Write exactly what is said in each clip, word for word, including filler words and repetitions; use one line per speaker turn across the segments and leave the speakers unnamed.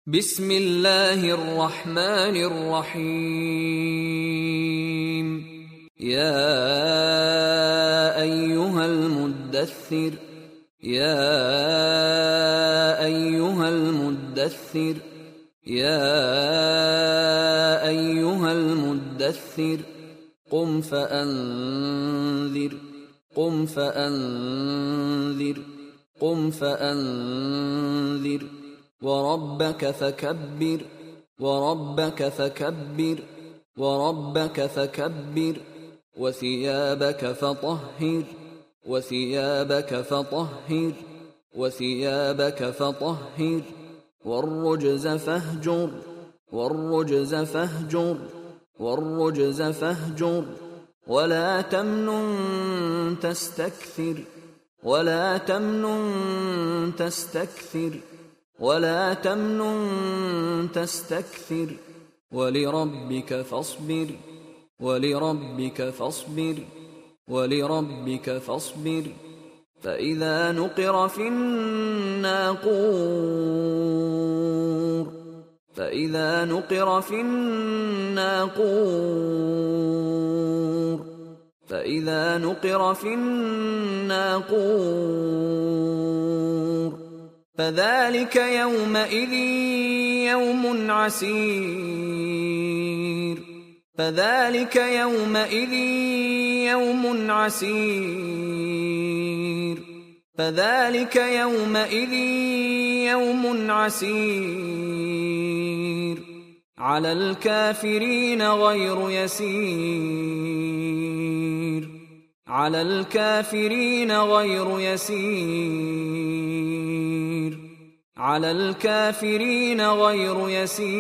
बिस्मिल्लाहिर रहमानिर रहीम। या अय्युहल मुद्दस्सिर या अय्युहल मुद्दस्सिर या अय्युहल मुद्दस्सिर कुम फअन्ज़िर कुम फअन्ज़िर कुम फअन्ज़िर वरब्बक फकब्बिर वरब्बक फकब्बिर वरब्बक फकब्बिर वसियाबक फतह्हिर वसियाबक फतह्हिर वसियाबक फतह्हिर वर्रुज्ज़ फहजुर वर्रुज्ज़ फहजुर वर्रुज्ज़ फहजुर वला तमनुन तस्तक्थिर वला तमनुन तस्तक्थिर वला तमनुन तस्तक्थिर वलिरब्बिक फस्बिर वलिरब्बिक फस्बिर वलिरब्बिक फस्बिर फइज़ा नुक़िर फ़िन्नाक़ूर फइज़ा नुक़िर फ़िन्नाक़ूर फइज़ा नुक़िर फ़िन्नाक़ूर فذلك يومئذ يوم عسير فذلك يومئذ يوم عسير فذلك يومئذ يوم عسير على الكافرين غير يسير على الكافرين غير يسير على الكافرين غير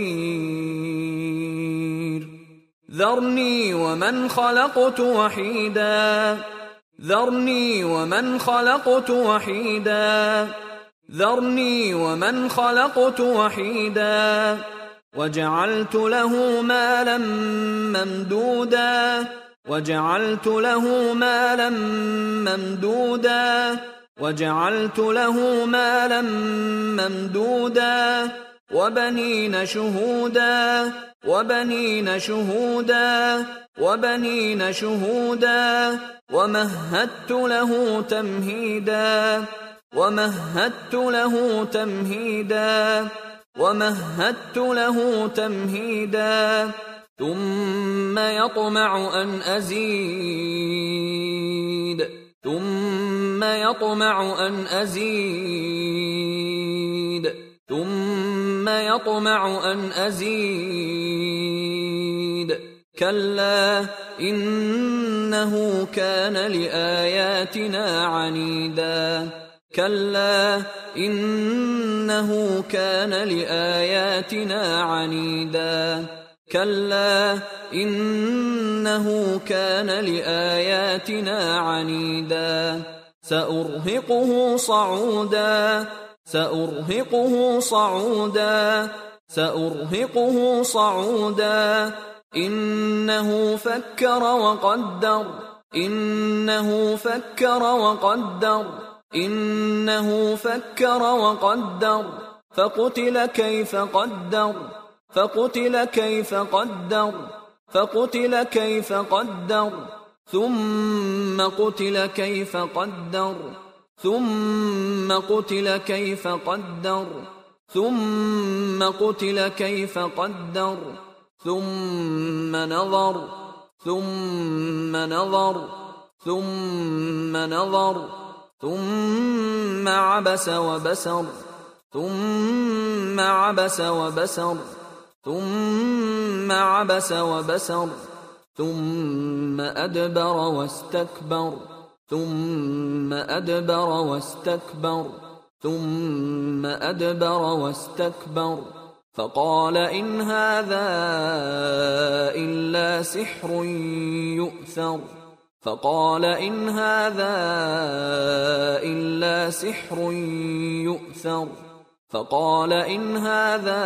يسير ذرني ومن خلقت وحيدا ذرني ومن خلقت وحيدا ذرني ومن خلقت وحيدا وجعلت له مالا ممدودا وجعلت له مالا ممدودا وجعلت له مالا ممدودا وبنين شهودا وبنين شهودا وبنين شهودا ومهدت له تمهيدا ومهدت له تمهيدا ومهدت له تمهيدا ثم يطمع أن أزيد ثم يطمع أن أزيد ثم يطمع أن أزيد كلا إنه كان لآياتنا عنيدا كلا إنه كان لآياتنا عنيدا كلا إنه كان لآياتنا عنيدا سأرهقه صعودا سأرهقه صعودا سأرهقه صعودا إنه فكر وقدر إنه فكر وقدر إنه فكر وقدر فقتل كيف قدر فقتل كيف قدر فقتل كيف قدر ثم قتل كيف قدر ثم قتل كيف قدر ثم قتل كيف قدر ثم نظر ثم نظر ثم نظر ثم عبس وبسر ثم عبس وبسر ثم عبس وبسر ثم أدبر واستكبر ثم أدبر واستكبر ثم أدبر واستكبر فقال إن هذا إلا سحر يؤثر فقال إن هذا إلا سحر يؤثر فقال إن هذا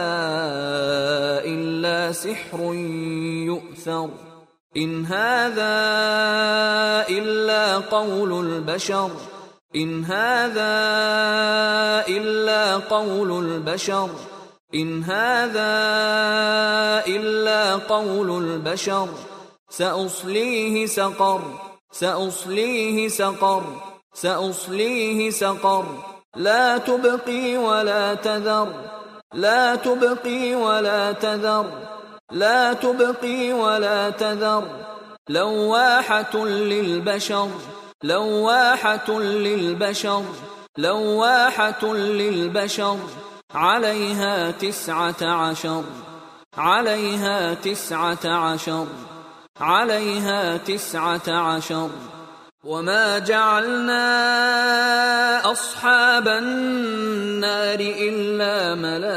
إلا سحر يؤثر إن هذا إلا قول البشر إن هذا إلا قول البشر إن هذا إلا قول البشر سأصليه سقر سأصليه سقر سأصليه سقر لا تبقي ولا تذر لا تبقي ولا تذر لا تبقي ولا تذر لواحة للبشر لواحة للبشر لواحة للبشر عليها تسعة عشر عليها تسعة عشر عليها تسعة عشر وما جعلنا أصحاب النار إلا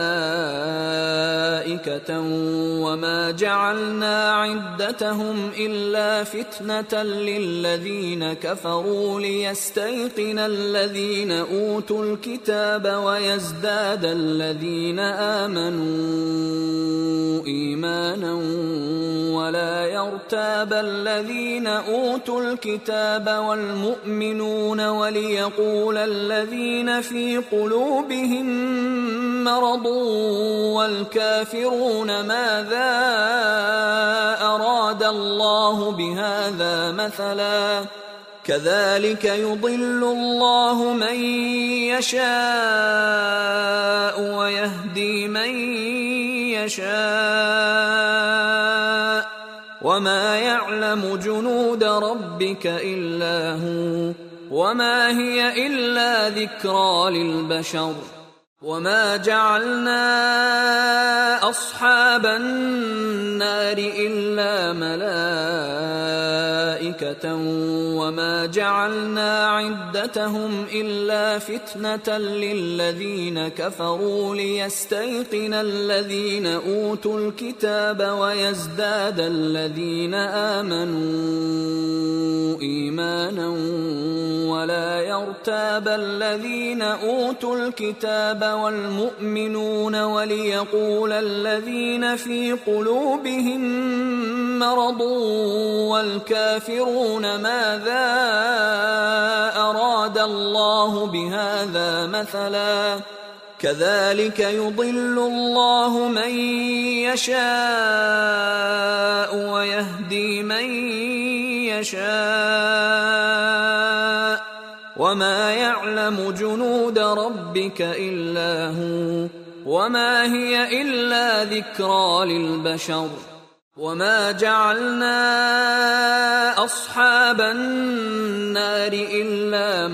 ملائكة وما جعلنا عدتهم إلا فتنة للذين كفروا ليستيقن الذين أوتوا الكتاب ويزداد الذين آمنوا إيمانا ولا يرتاب الذين أوتوا الكتاب والمؤمنون وليقول الذين في قلوبهم مرض والكافرون ماذا أراد الله بهذا مثلا كذلك يضل الله من يشاء ويهدي من يشاء وما يعلم جنود ربك إلا هو وما هي إلا ذكرى للبشر وما جعلنا أصحاب النار إلا ملائكة وما جعلنا عدتهم إلا فتنة للذين كفروا ليستيقن الذين أوتوا الكتاب ويزداد الذين آمنوا إيمانا ولا يرتاب الذين أوتوا الكتاب والمؤمنون وليقول الذين في قلوبهم مرض والكافرون ماذا أراد الله بهذا مثلا كذلك يضل الله من يشاء ويهدي من يشاء وما يعلم جنود ربك إلا هو وما هي إلا ذكرى للبشر وما جعلنا أصحاب النار إلا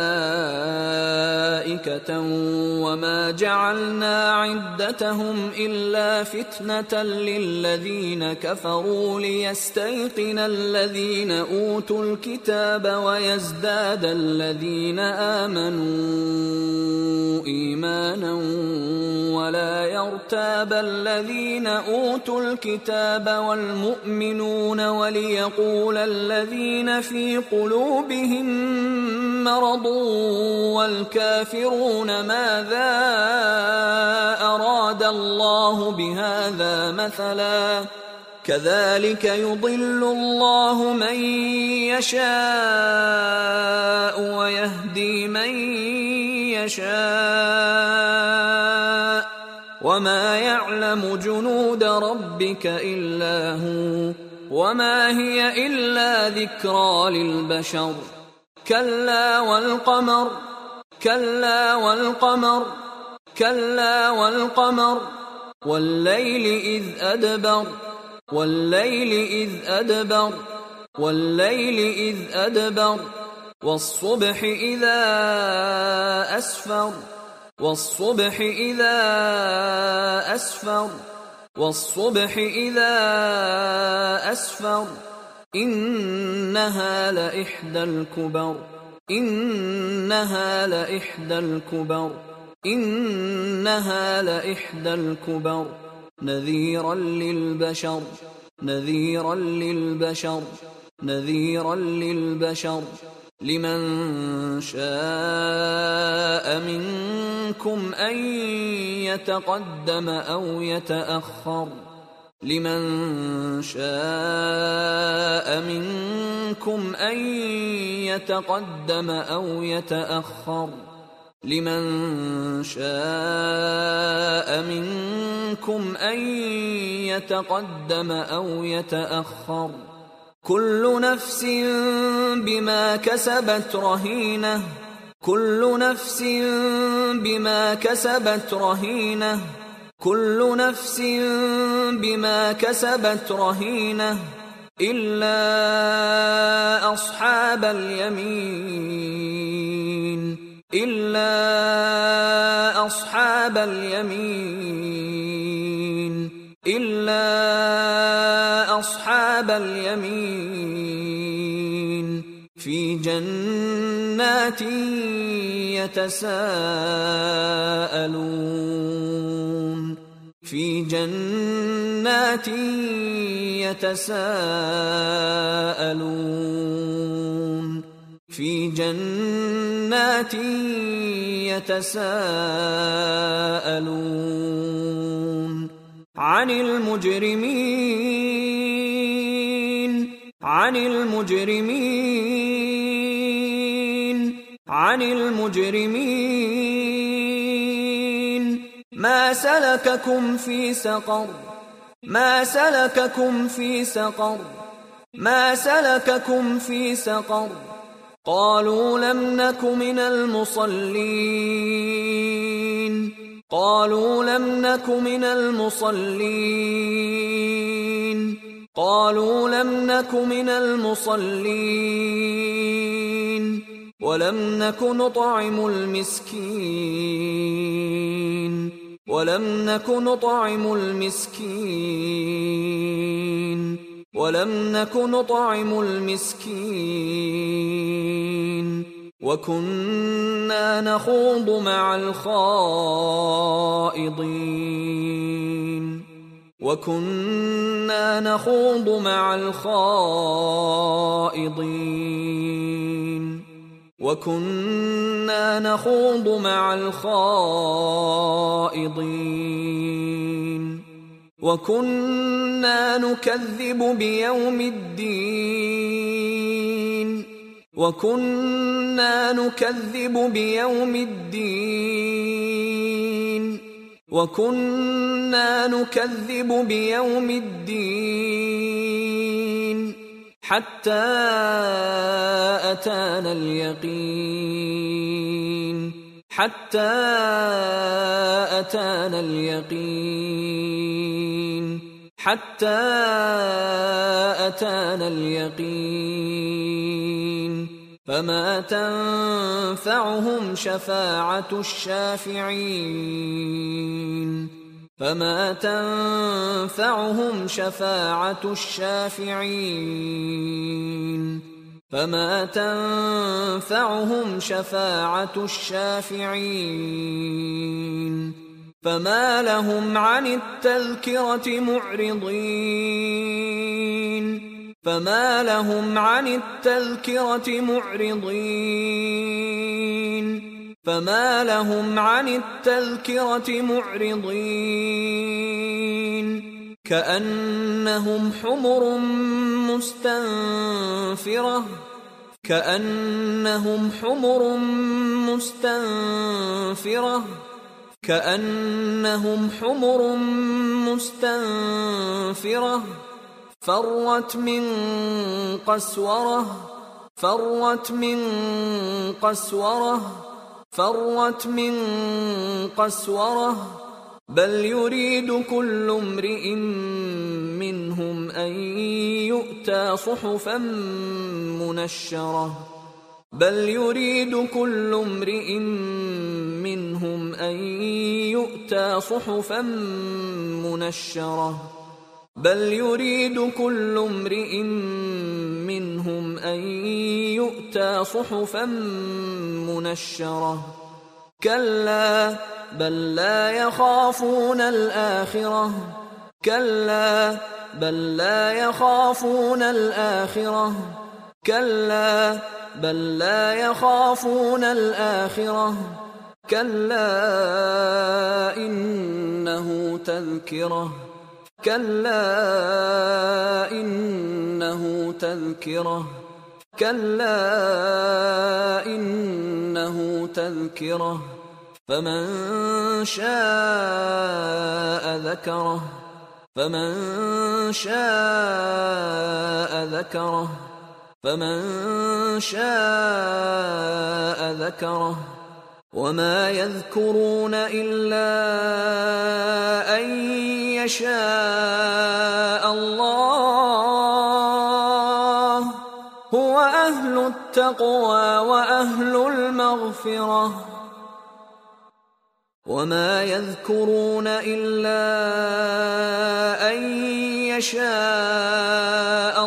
ملائكة وما جعلنا عدتهم إلا فتنة للذين كفروا ليستيقن الذين أوتوا الكتاب ويزداد الذين آمنوا إيمانا ولا يرتاب الذين أوتوا الكتاب والمؤمنون وليقول الذين في قلوبهم مرض والكافرون ماذا أراد الله بهذا مثلا كذلك يضل الله من يشاء ويهدي من يشاء وما يعلم جنود ربك إلا هو وما هي إلا ذكرى للبشر كلا والقمر كلا والقمر كلا والقمر والليل إذ أدبر والليل إذ أدبر والليل إذ أدبر والصبح إذا أسفر والصبح إذا أسفر والصبح إذا أسفر إنها لإحدى الكبر إنها لإحدى الكبر إنها لإحدى الكبر نذيرا للبشر نذيرا للبشر نذيرا للبشر لمن شاء منكم أن يتقدم أو يتأخر لمن شاء منكم أن يتقدم أو يتأخر لمن شاء منكم أن يتقدم أو يتأخر كل نفس بما كسبت رهينة كل نفس بما كسبت رهينة كل نفس بما كسبت رهينة إلا أصحاب اليمين إلا أصحاب اليمين إلا أصحاب اليمين في جنات يتساءلون في جنات يتساءلون في جنات يتساءلون عن المجرمين عن المجرمين عن المجرمين ما سلككم في سقر ما سلككم في سقر ما سلككم في سقر قالوا لم نك من المصلين قالوا لم نك من المصلين قالوا لم نك من المصلين ولم نك نطعم المسكين ولم نك نطعم المسكين ولم نك نطعم المسكين وكنا نخوض مع الخائضين وكنا نخوض مع الخائضين وكنا نخوض مع الخائضين وكنا نكذب بيوم الدين وكنا نكذب بيوم الدين وكنا نكذب بيوم الدين حتى أتانا اليقين حتى أتانا اليقين حتى أتانا اليقين فما تنفعهم شفاعة الشافعين فما تنفعهم شفاعة الشافعين فما تنفعهم شفاعة الشافعين فما لهم عن التذكرة معرضين فما لهم عن التذكرة معرضين فما لهم عن التذكرة معرضين كأنهم حمر مستنفرة كأنهم حمر مستنفرة كأنهم حمر مستنفرة فرت من قسورة فرت من قسورة فرت من قسورة بل يريد كل امرئ منهم أن يؤتى صحفا منشرة بل يريد كل امرئ منهم أن يؤتى صحفا منشرة بل يريد كل امرئ منهم أن يؤتى صحفا منشرة كلا بل لا يخافون الآخرة كلا بل لا يخافون الآخرة كلا بل لا يخافون الآخرة كلا إنه تذكرة كلا إنه تذكرة كلا إنه تذكرة فمن شاء ذكره فمن شاء ذكره فمن شاء ذكره وما يذكرون إلا أن يشاء الله هو أهل التقوى وأهل المغفرة وما يذكرون إلا أن يشاء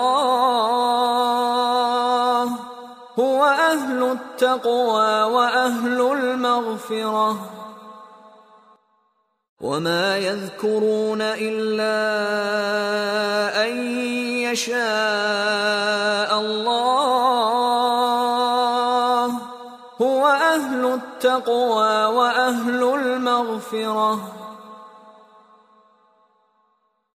الله هو أهل التقوى وأهل المغفرة وما يذكرون إلا أن يشاء الله هو أهل التقوى وأهل المغفرة